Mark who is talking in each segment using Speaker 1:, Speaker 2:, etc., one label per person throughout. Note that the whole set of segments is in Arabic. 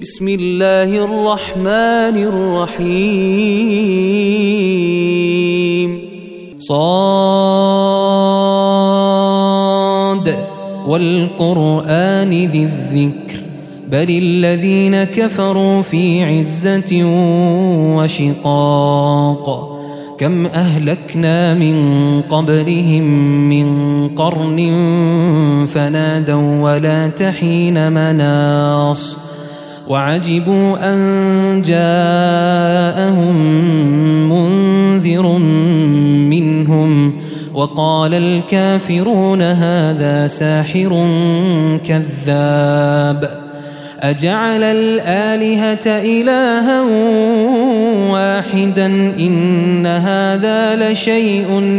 Speaker 1: بسم الله الرحمن الرحيم صاد والقرآن ذي الذكر بل الذين كفروا في عزة وشقاق كم أهلكنا من قبلهم من قرن فنادوا ولا تحين مناص وعجبوا أن جاءهم منذر منهم وقال الكافرون هذا ساحر كذاب أجعل الآلهة إلها واحدا إن هذا لشيء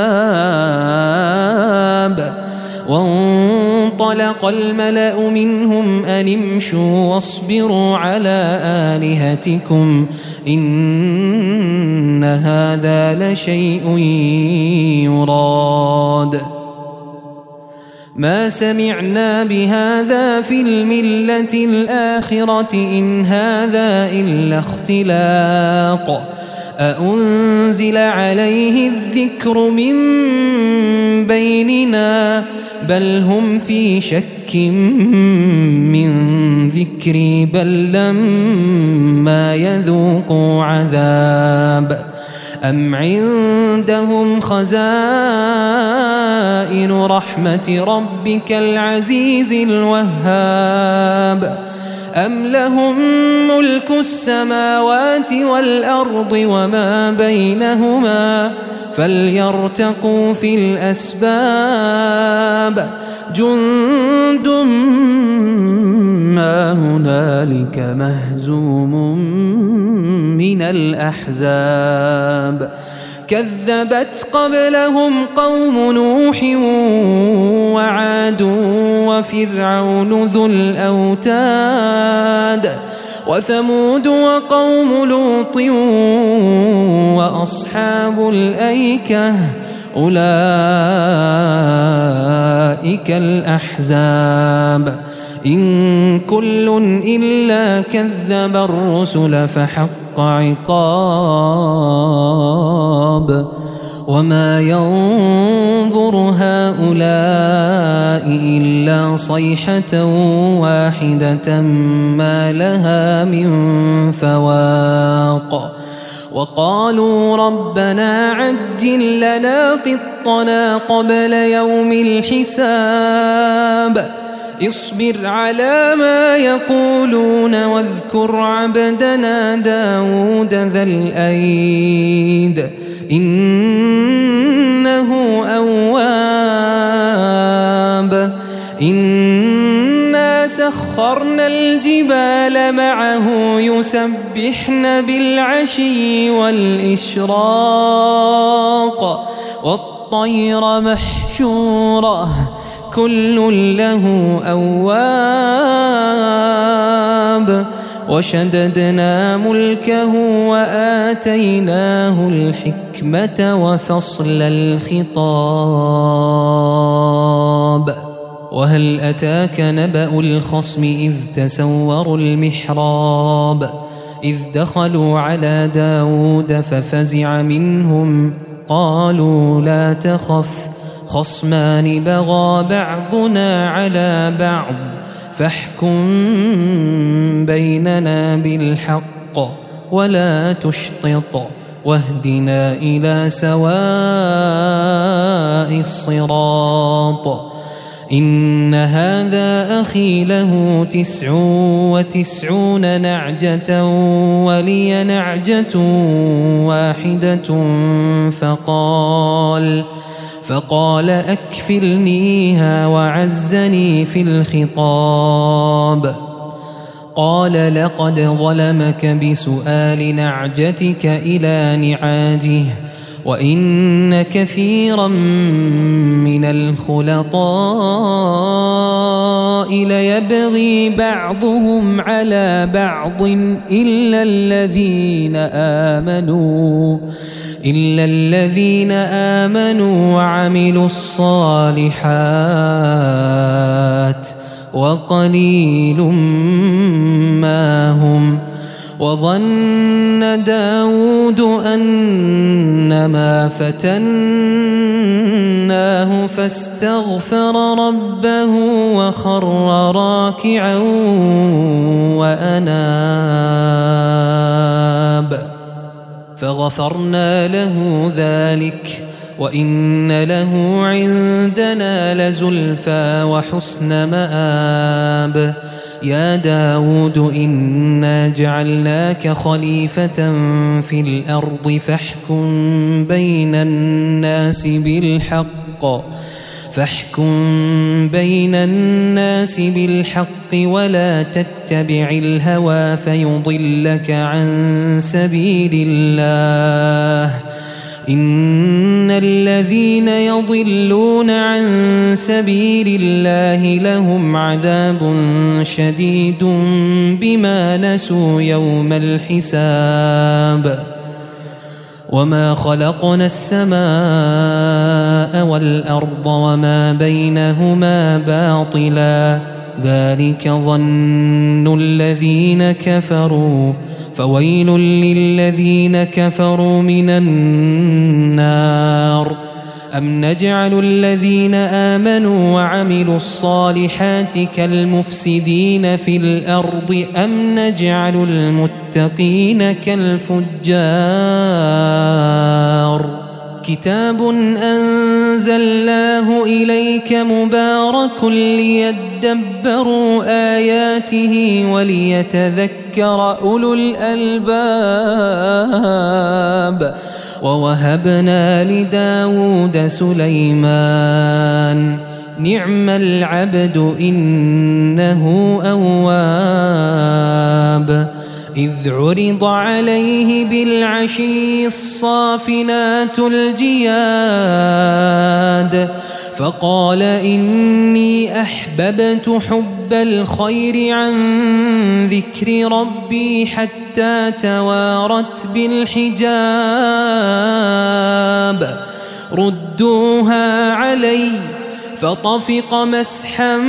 Speaker 1: عجاب وانطلق الملأ منهم أن امشوا واصبروا على آلهتكم إن هذا لشيء يراد ما سمعنا بهذا في الملة الآخرة إن هذا إلا اختلاق أأنزل عليه الذكر من بيننا بل هم في شك من ذكري بل لما يذوقوا عذاب أم عندهم خزائن رحمة ربك العزيز الوهاب أم لهم ملك السماوات والأرض وما بينهما فليرتقوا في الأسباب جند ما هنالك مهزوم من الأحزاب كذبت قبلهم قوم نوح وعاد وفرعون ذو الأوتاد وثمود وقوم لوط وأصحاب الأيكة أولئك الأحزاب إن كل إلا كذب الرسل فحق عقاب وما ينظر هؤلاء إلا صيحة واحدة ما لها من فواق وقالوا ربنا عجل لنا قطنا قبل يوم الحساب اصبر على ما يقولون واذكر عبدنا داود ذا الأيد إنه أواب إنا سخرنا الجبال معه يسبحن بالعشي والإشراق والطير محشورة كل له أواب وشددنا ملكه وآتيناه الحكمة وفصل الخطاب وهل أتاك نبأ الخصم إذ تسوروا المحراب إذ دخلوا على داود ففزع منهم قالوا لا تخف خصمان بغى بعضنا على بعض فاحكم بيننا بالحق ولا تشطط واهدنا إلى سواء الصراط إن هذا أخي له 99 نعجة ولي نعجة واحدة فقال أكفلنيها وعزني في الخطاب قال لقد ظلمك بسؤال نعجتك إلى نعاجه وإن كثيرا من الخلطاء ليبغي بعضهم على بعض إلا الذين آمنوا وعملوا الصالحات وقليل ما هم وظن داود أنما فتناه فاستغفر ربه وخر راكعا وأناب فغفرنا له ذلك وإن له عندنا لزلفى وحسن مآب يا داود إنا جعلناك خليفة في الأرض فاحكم بين الناس بالحق ولا تتبع الهوى فيضلك عن سبيل الله إن الذين يضلون عن سبيل الله لهم عذاب شديد بما نسوا يوم الحساب وما خلقنا السماء والأرض وما بينهما باطلا ذلك ظن الذين كفروا فويل للذين كفروا من النار أم نجعل الذين آمنوا وعملوا الصالحات كالمفسدين في الأرض أم نجعل المتقين كالفجار كتاب أنزلناه إليك مبارك ليدبروا آياته وليتذكر أولو الألباب ووهبنا لداود سليمان نعم العبد إنه أواب إذ عرض عليه بالعشي الصافنات الجياد فقال إني أحببت حب الخير عن ذكر ربي حتى توارت بالحجاب ردوها علي فطفق مسحا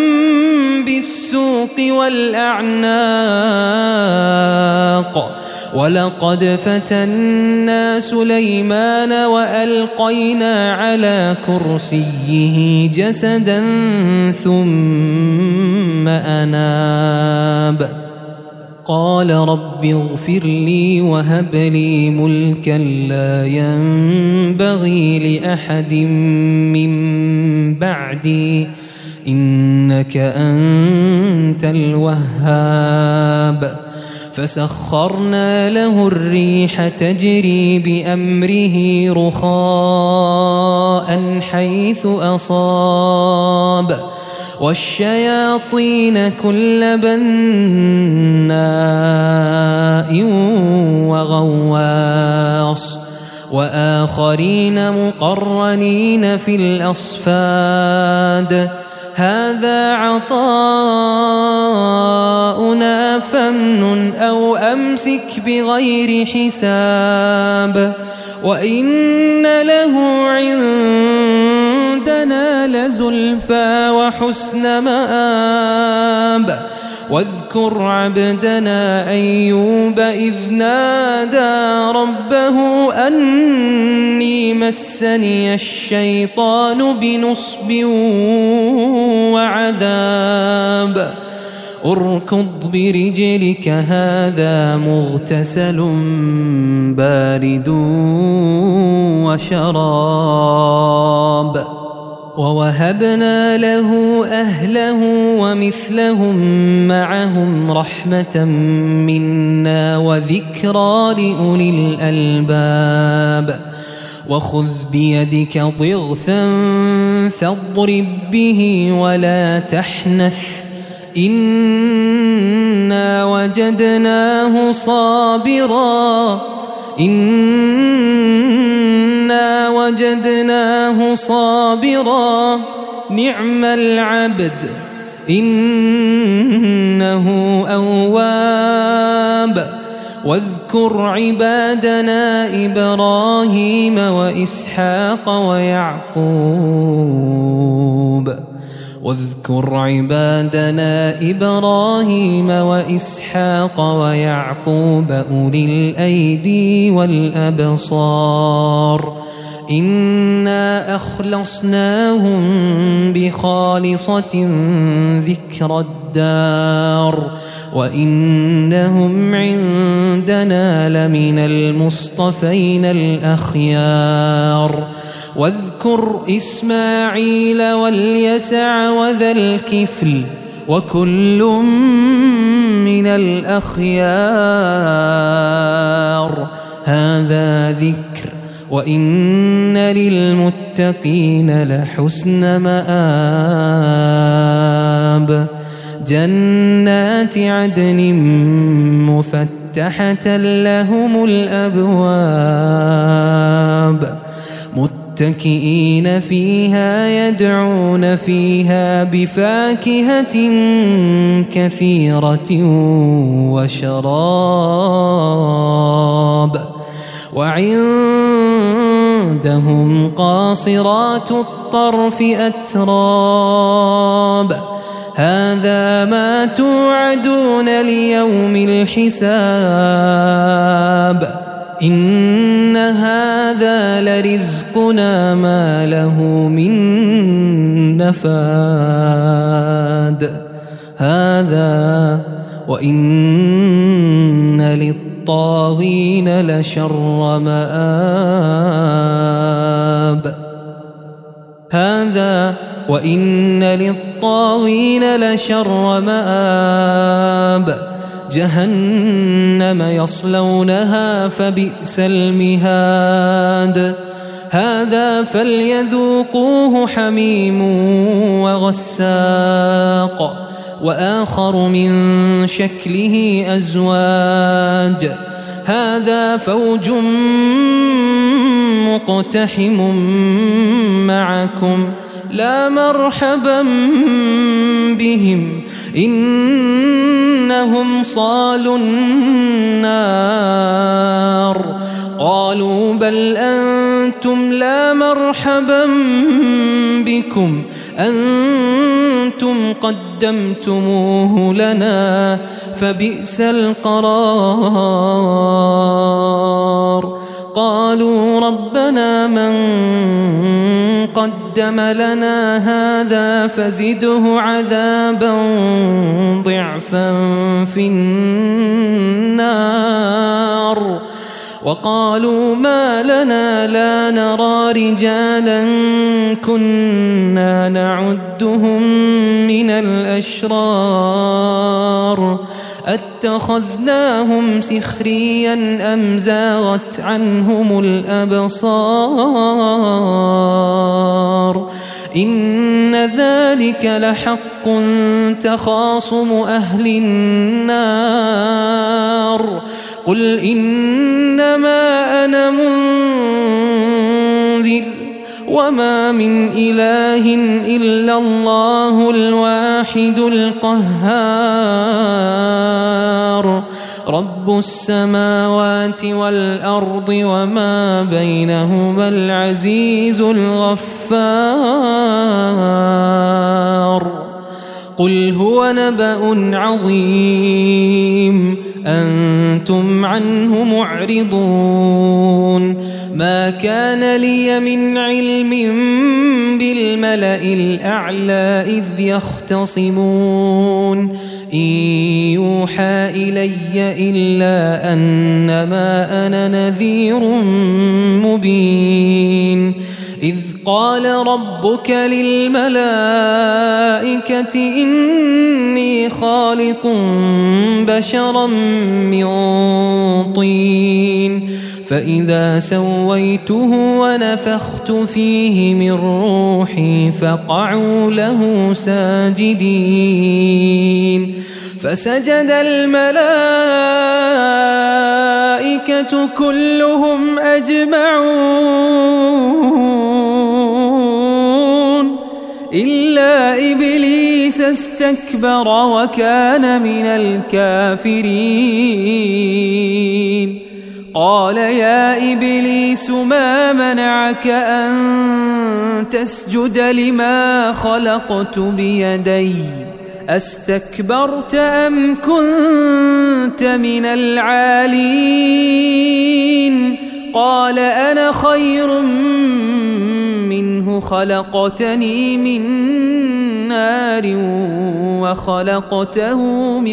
Speaker 1: بالسوق والأعناق ولقد فتنا سليمان وألقينا على كرسيه جسدا ثم أناب قال رب اغفر لي وهب لي ملكا لا ينبغي لأحد من بعدي إنك أنت الوهاب فسخرنا له الريح تجري بأمره رخاء حيث أصاب والشياطين كل بناء وغواص وآخرين مقرنين في الأصفاد هذا عطاؤنا فامنن أو أمسك بغير حساب وإن له عندنا لزلفى وحسن مآب واذكر عبدنا أيوب إذ نادى ربه أني مسني الشيطان بنصب وعذاب اركض برجلك هذا مغتسل بارد وشراب ووهبنا له أهله ومثلهم معهم رحمة منا وذكرى لأولي الألباب وخذ بيدك ضغثا فاضرب به ولا تحنث إنا وجدناه صابرا نعم العبد إنه أواب واذكر عبادنا إبراهيم وإسحاق ويعقوب واذكر عبادنا إبراهيم وإسحاق ويعقوب أولي الأيدي والأبصار إنا أخلصناهم بخالصة ذكر الدار وإنهم عندنا لمن المصطفين الأخيار واذكر إسماعيل واليسع وذا الكفل وكل من الأخيار هذا ذكر وإن للمتقين لحسن مآب جنات عدن مفتحة لهم الأبواب متكئين فيها يدعون فيها بفاكهة كثيرة وشراب وعندهم قاصرات الطرف أتراب هذا ما توعدون ليوم الحساب إن هذا لرزقنا ما له من نفاد هذا وإن للطاغين لشر مآب هذا وإن للطاغين لشر مآب جهنم يصلونها فبئس المهاد هذا فليذوقوه حميم وغساق وآخر من شكله أزواج هذا فوج مقتحم معكم لا مرحبا بهم إنهم صالوا النار قالوا بل أنتم لا مرحبا بكم أنتم قدمتموه لنا فبئس القرار قالوا ربنا من قدم لنا هذا فزده عذابا ضعفا في النار وقالوا ما لنا لا نرى رجالا كنا نعدهم من الأشرار أتخذناهم سخريا أم زاغت عنهم الأبصار إن ذلك لحق تخاصم أهل النار قل إنما أنا منذر وما من إله إلا الله الواحد القهار رب السماوات والأرض وما بينهما العزيز الغفار قل هو نبأ عظيم أنتم عنه معرضون ما كان لي من علم بالملأ الأعلى إذ يختصمون إن يوحى إلي إلا أنما أنا نذير مبين إذ قال ربك للملائكة إني خالق بشرا من طين فإذا سويته ونفخت فيه من روحي فقعوا له ساجدين فسجد الملائكة كلهم أجمعون إلا إبليس استكبر وكان من الكافرين قال يا إبليس ما منعك أن تسجد لما خلقت بيدي أستكبرت أم كنت من العالين قال أنا خير منه خلقتني من نار وخلقته من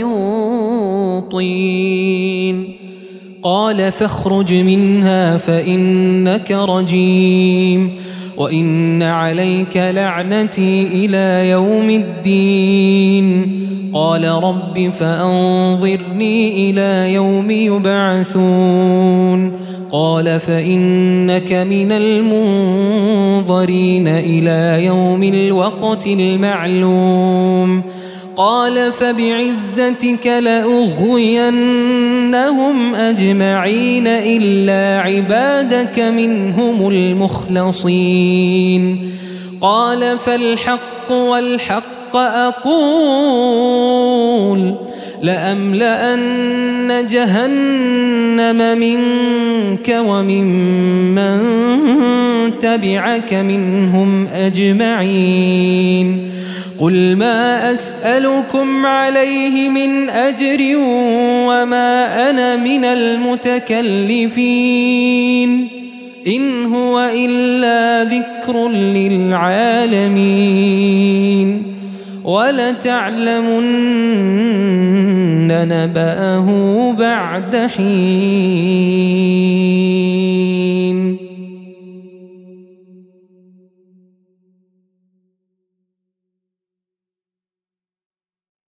Speaker 1: طين قال فاخرج منها فإنك رجيم وإن عليك لعنتي إلى يوم الدين قال رب فأنظرني إلى يوم يبعثون قال فإنك من المنظرين إلى يوم الوقت المعلوم قال فبعزتك لأغوينهم أجمعين إلا عبادك منهم المخلصين قال فالحق والحق أقول لأملأن جهنم منك وممن تبعك منهم أجمعين قل ما أسألكم عليه من أجر وما أنا من المتكلفين إن هو إلا ذكر للعالمين ولتعلمن نبأه بعد حين